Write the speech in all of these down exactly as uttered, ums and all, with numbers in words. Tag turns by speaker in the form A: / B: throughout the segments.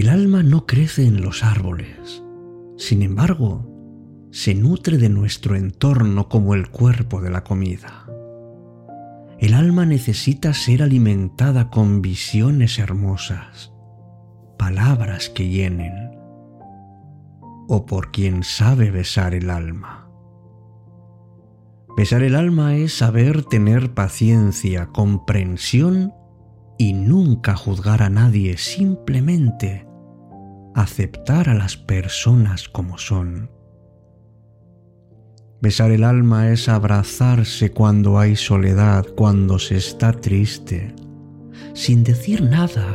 A: El alma no crece en los árboles. Sin embargo, se nutre de nuestro entorno como el cuerpo de la comida. El alma necesita ser alimentada con visiones hermosas, palabras que llenen, o por quien sabe besar el alma. Besar el alma es saber tener paciencia, comprensión y nunca juzgar a nadie, simplemente aceptar a las personas como son. Besar el alma es abrazarse cuando hay soledad, cuando se está triste, sin decir nada,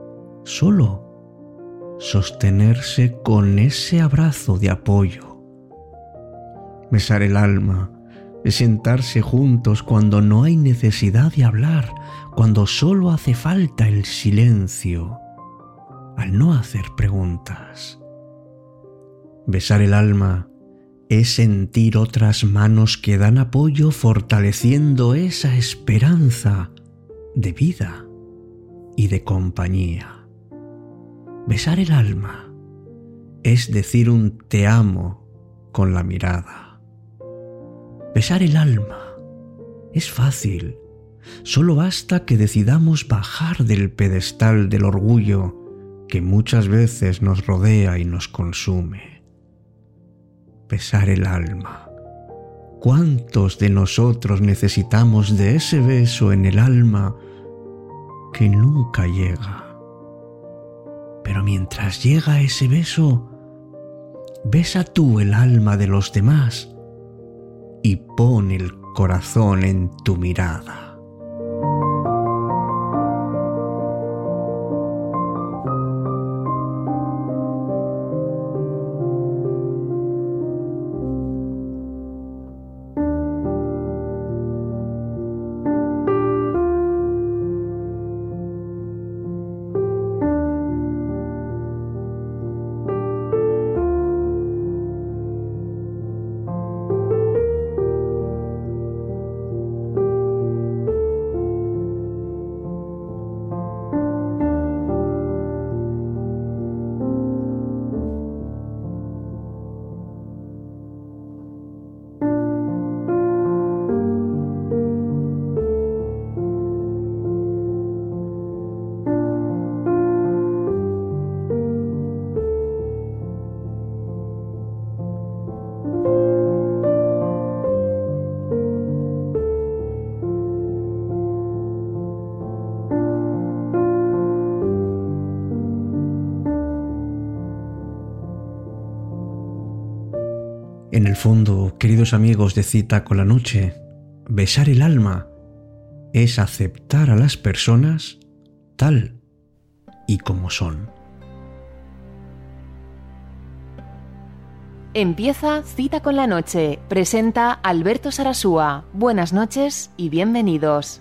A: solo sostenerse con ese abrazo de apoyo. Besar el alma es sentarse juntos cuando no hay necesidad de hablar, cuando solo hace falta el silencio, al no hacer preguntas. Besar el alma es sentir otras manos que dan apoyo, fortaleciendo esa esperanza de vida y de compañía. Besar el alma es decir un te amo con la mirada. Besar el alma es fácil, solo basta que decidamos bajar del pedestal del orgullo que muchas veces nos rodea y nos consume. Besar el alma. ¿Cuántos de nosotros necesitamos de ese beso en el alma que nunca llega? Pero mientras llega ese beso, besa tú el alma de los demás y pon el corazón en tu mirada. En el fondo, queridos amigos de Cita con la Noche, besar el alma es aceptar a las personas tal y como son.
B: Empieza Cita con la Noche. Presenta Alberto Sarasúa. Buenas noches y bienvenidos.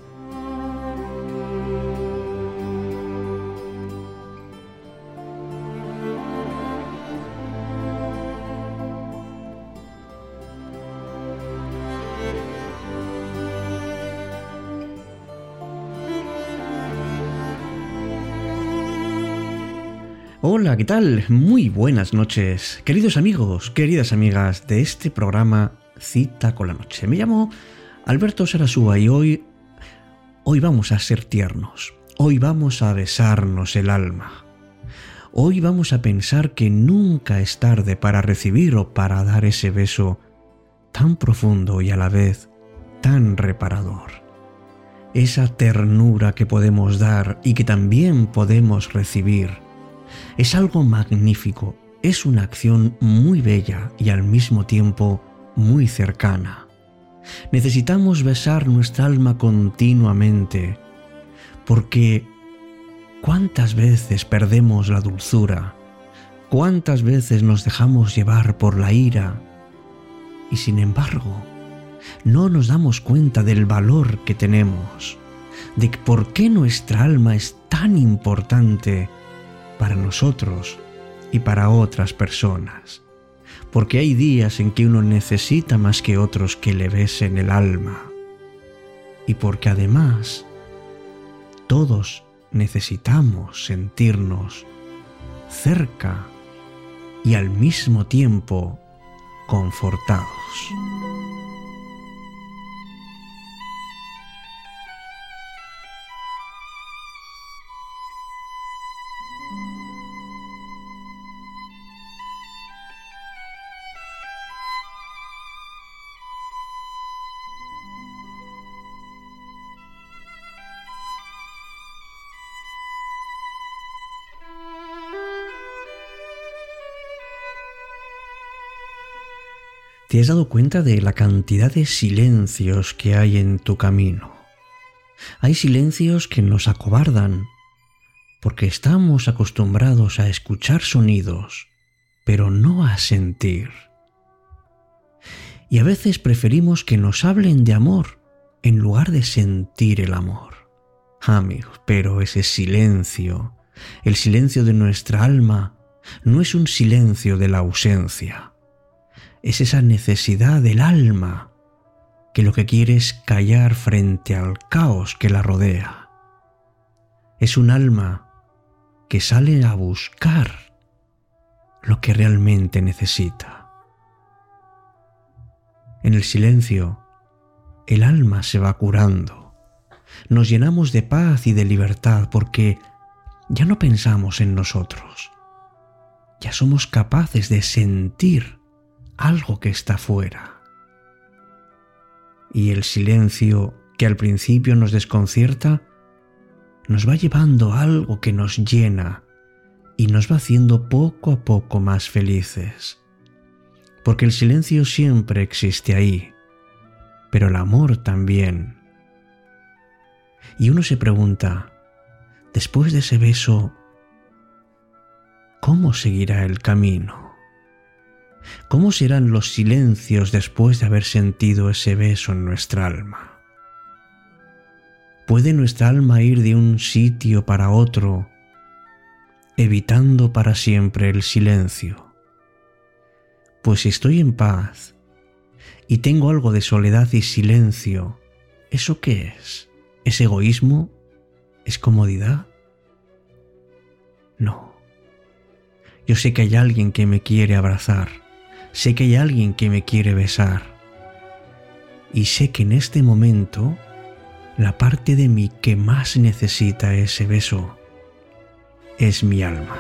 A: Hola, ¿qué tal? Muy buenas noches, queridos amigos, queridas amigas de este programa Cita con la Noche. Me llamo Alberto Sarasúa y hoy, hoy vamos a ser tiernos, hoy vamos a besarnos el alma. Hoy vamos a pensar que nunca es tarde para recibir o para dar ese beso tan profundo y a la vez tan reparador. Esa ternura que podemos dar y que también podemos recibir es algo magnífico, es una acción muy bella y al mismo tiempo muy cercana. Necesitamos besar nuestra alma continuamente, porque ¿cuántas veces perdemos la dulzura? ¿Cuántas veces nos dejamos llevar por la ira? Y sin embargo, no nos damos cuenta del valor que tenemos, de por qué nuestra alma es tan importante para nosotros y para otras personas, porque hay días en que uno necesita más que otros que le besen el alma, y porque además todos necesitamos sentirnos cerca y al mismo tiempo confortados. ¿Te has dado cuenta de la cantidad de silencios que hay en tu camino? Hay silencios que nos acobardan, porque estamos acostumbrados a escuchar sonidos, pero no a sentir. Y a veces preferimos que nos hablen de amor en lugar de sentir el amor. Amigos, pero ese silencio, el silencio de nuestra alma, no es un silencio de la ausencia. Es esa necesidad del alma que lo que quiere es callar frente al caos que la rodea. Es un alma que sale a buscar lo que realmente necesita. En el silencio, el alma se va curando. Nos llenamos de paz y de libertad porque ya no pensamos en nosotros. Ya somos capaces de sentir algo que está fuera. Y el silencio que al principio nos desconcierta nos va llevando a algo que nos llena y nos va haciendo poco a poco más felices. Porque el silencio siempre existe ahí, pero el amor también. Y uno se pregunta, después de ese beso, ¿cómo seguirá el camino? ¿Cómo serán los silencios después de haber sentido ese beso en nuestra alma? ¿Puede nuestra alma ir de un sitio para otro, evitando para siempre el silencio? Pues si estoy en paz y tengo algo de soledad y silencio, ¿eso qué es? ¿Es egoísmo? ¿Es comodidad? No. Yo sé que hay alguien que me quiere abrazar. Sé que hay alguien que me quiere besar. Y sé que en este momento, la parte de mí que más necesita ese beso es mi alma.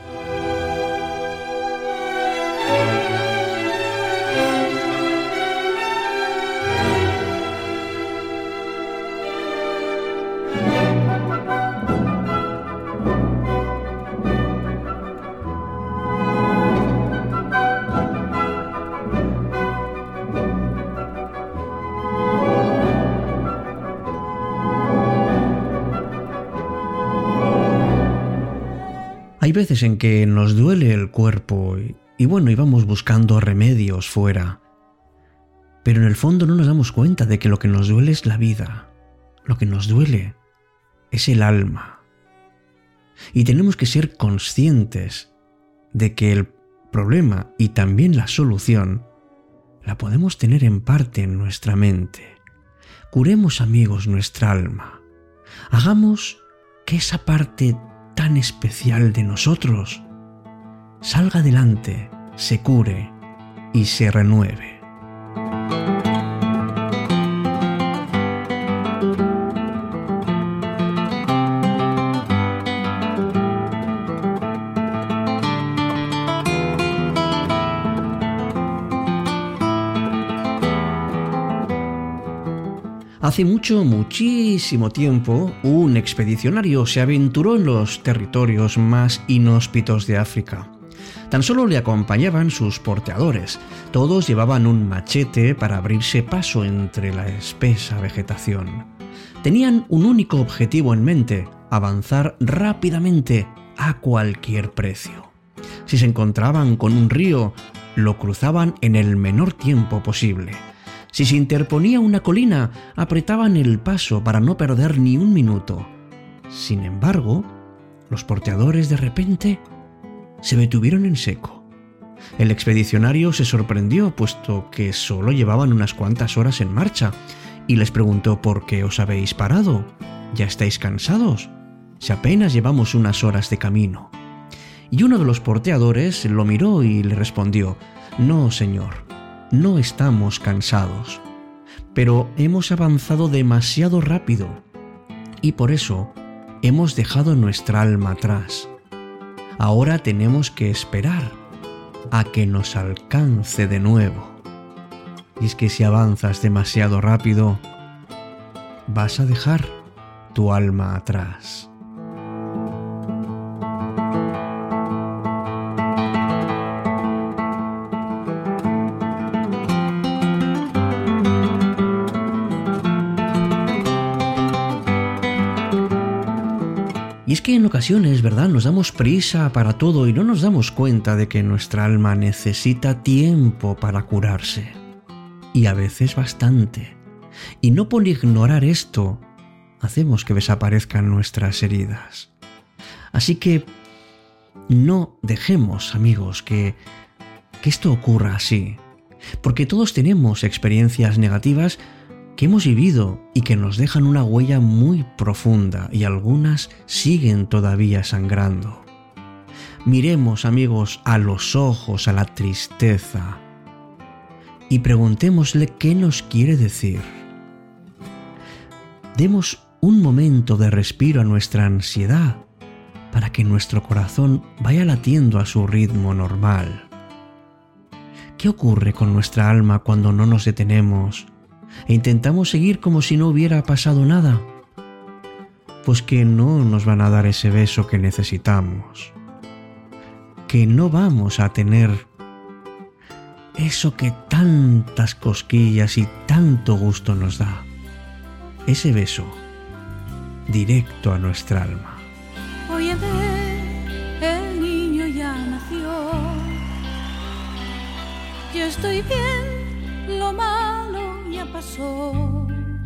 A: Hay veces en que nos duele el cuerpo y, y bueno, y vamos buscando remedios fuera. Pero en el fondo no nos damos cuenta de que lo que nos duele es la vida. Lo que nos duele es el alma. Y tenemos que ser conscientes de que el problema y también la solución la podemos tener en parte en nuestra mente. Curemos, amigos, nuestra alma. Hagamos que esa parte tan especial de nosotros salga adelante, se cure y se renueve. Hace mucho, muchísimo tiempo, un expedicionario se aventuró en los territorios más inhóspitos de África. Tan solo le acompañaban sus porteadores. Todos llevaban un machete para abrirse paso entre la espesa vegetación. Tenían un único objetivo en mente: avanzar rápidamente a cualquier precio. Si se encontraban con un río, lo cruzaban en el menor tiempo posible. Si se interponía una colina, apretaban el paso para no perder ni un minuto. Sin embargo, los porteadores de repente se detuvieron en seco. El expedicionario se sorprendió, puesto que solo llevaban unas cuantas horas en marcha, y les preguntó: ¿por qué os habéis parado? ¿Ya estáis cansados? Si apenas llevamos unas horas de camino. Y uno de los porteadores lo miró y le respondió: «No, señor, no estamos cansados, pero hemos avanzado demasiado rápido y por eso hemos dejado nuestra alma atrás. Ahora tenemos que esperar a que nos alcance de nuevo. Y es que si avanzas demasiado rápido, vas a dejar tu alma atrás». Y es que en ocasiones, ¿verdad?, nos damos prisa para todo y no nos damos cuenta de que nuestra alma necesita tiempo para curarse. Y a veces bastante. Y no por ignorar esto, hacemos que desaparezcan nuestras heridas. Así que no dejemos, amigos, que, que esto ocurra así. Porque todos tenemos experiencias negativas que hemos vivido y que nos dejan una huella muy profunda y algunas siguen todavía sangrando. Miremos, amigos, a los ojos a la tristeza y preguntémosle qué nos quiere decir. Demos un momento de respiro a nuestra ansiedad para que nuestro corazón vaya latiendo a su ritmo normal. ¿Qué ocurre con nuestra alma cuando no nos detenemos e intentamos seguir como si no hubiera pasado nada? Pues que no nos van a dar ese beso que necesitamos, que no vamos a tener eso que tantas cosquillas y tanto gusto nos da, ese beso directo a nuestra alma.
C: Oye, ve, el niño ya nació, yo estoy bien, lo malo ya pasó.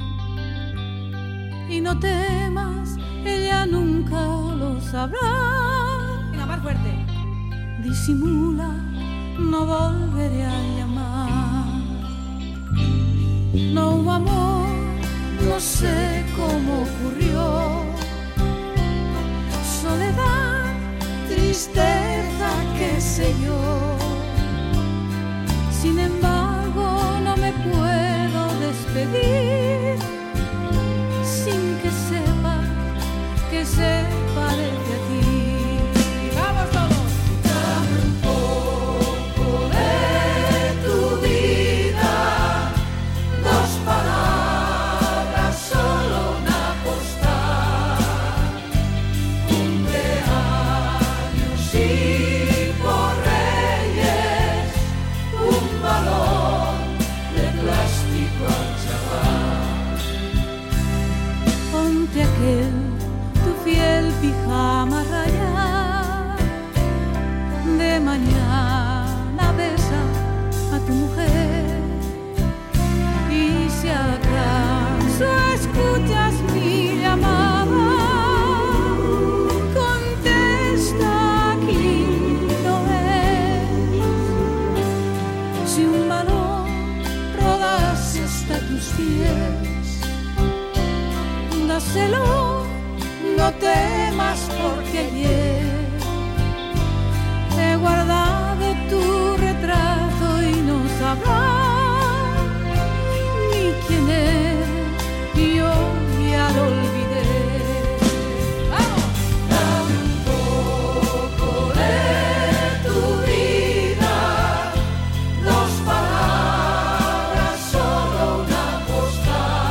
C: Y no temas, ella nunca lo sabrá.
D: Venga, más fuerte.
C: Disimula, no volveré a llamar. No hubo amor, no sé cómo ocurrió. Soledad, tristeza, qué sé yo. Sin embargo, no me puedo despedir sin que sepa que se parece a ti.
D: ¡Vamos todos!
C: Dame un poco de tu vida, dos palabras, solo una postal, cumpleaños y por Reyes, un balón de plástico al chaval. Ponte aquel tu fiel pijama rayada, de mañana besa a tu mujer. Y si acaso escuchas mi llamada, contesta, aquí no es. Si un balón rodase hasta tus pies, dáselo, no temas, porque ayer he guardado tu retrato y no sabrás ni quién eres, yo ya lo olvidé.
D: ¡Vamos!
C: Dame un poco de tu vida, dos palabras, solo una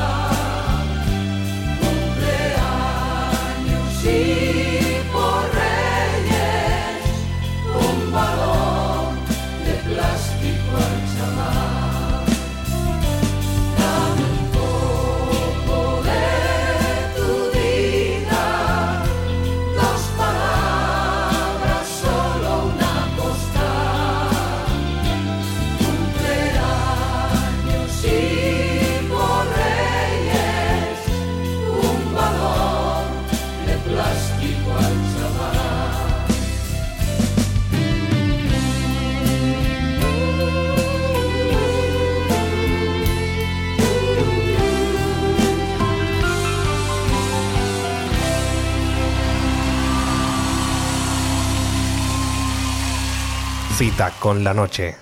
C: postal, cumpleaños y por Reyes,
E: Cita con la noche.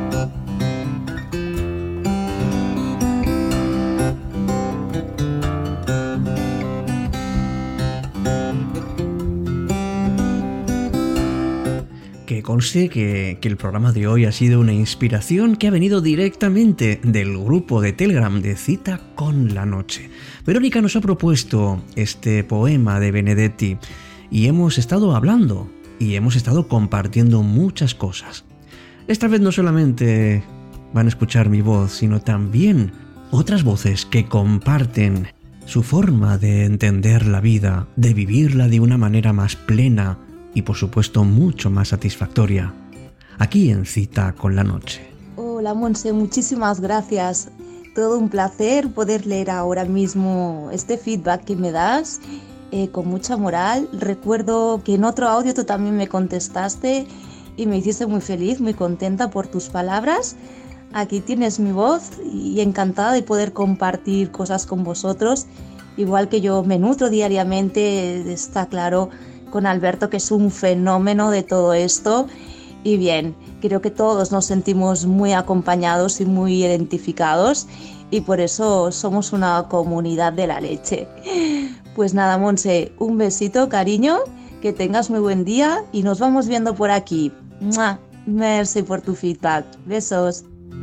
A: Que conste que, que el programa de hoy ha sido una inspiración que ha venido directamente del grupo de Telegram de Cita con la noche. Verónica nos ha propuesto este poema de Benedetti y hemos estado hablando y hemos estado compartiendo muchas cosas. Esta vez no solamente van a escuchar mi voz, sino también otras voces que comparten su forma de entender la vida, de vivirla de una manera más plena y por supuesto mucho más satisfactoria, aquí en Cita con la noche.
F: Hola Monse, muchísimas gracias. Todo un placer poder leer ahora mismo este feedback que me das eh, con mucha moral. Recuerdo que en otro audio tú también me contestaste y me hiciste muy feliz, muy contenta por tus palabras. Aquí tienes mi voz y encantada de poder compartir cosas con vosotros. Igual que yo me nutro diariamente, está claro, con Alberto, que es un fenómeno de todo esto. Y bien, creo que todos nos sentimos muy acompañados y muy identificados y por eso somos una comunidad de la leche. Pues nada, Monse, un besito, cariño, que tengas muy buen día y nos vamos viendo por aquí. ¡Mua! Merci por tu feedback. Besos.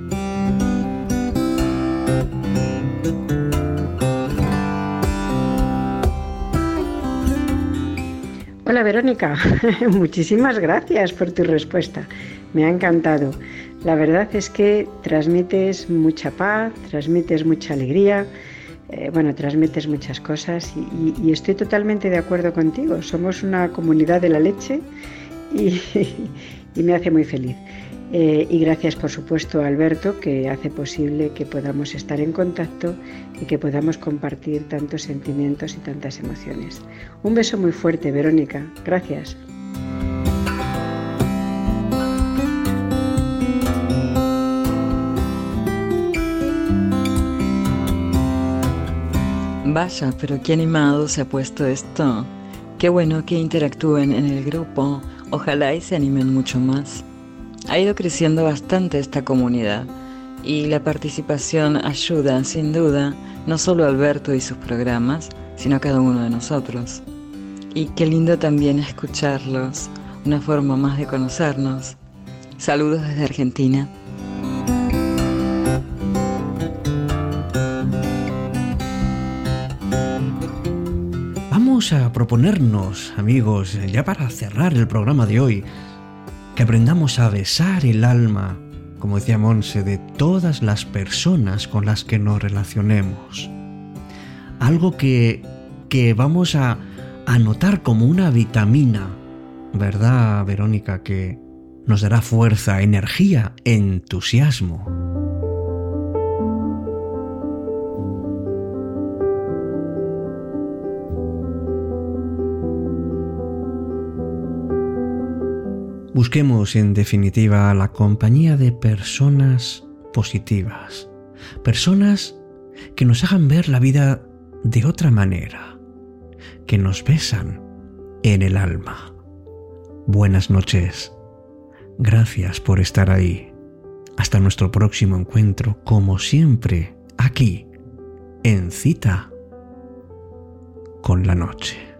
G: Hola Verónica, muchísimas gracias por tu respuesta, me ha encantado. La verdad es que transmites mucha paz, transmites mucha alegría, eh, bueno, transmites muchas cosas y, y, y estoy totalmente de acuerdo contigo. Somos una comunidad de la leche y, y me hace muy feliz. Eh, y gracias por supuesto a Alberto, que hace posible que podamos estar en contacto y que podamos compartir tantos sentimientos y tantas emociones. Un beso muy fuerte, Verónica. Gracias.
H: Vaya, pero qué animado se ha puesto esto. Qué bueno que interactúen en el grupo. Ojalá y se animen mucho más. Ha ido creciendo bastante esta comunidad y la participación ayuda, sin duda, no solo a Alberto y sus programas, sino a cada uno de nosotros. Y qué lindo también escucharlos, una forma más de conocernos. Saludos desde Argentina.
A: Vamos a proponernos, amigos, ya para cerrar el programa de hoy, que aprendamos a besar el alma, como decía Monse, de todas las personas con las que nos relacionemos. Algo que, que vamos a, a notar como una vitamina, ¿verdad, Verónica? Que nos dará fuerza, energía, entusiasmo. Busquemos, en definitiva, la compañía de personas positivas, personas que nos hagan ver la vida de otra manera, que nos besan en el alma. Buenas noches. Gracias por estar ahí. Hasta nuestro próximo encuentro, como siempre, aquí, en Cita con la noche.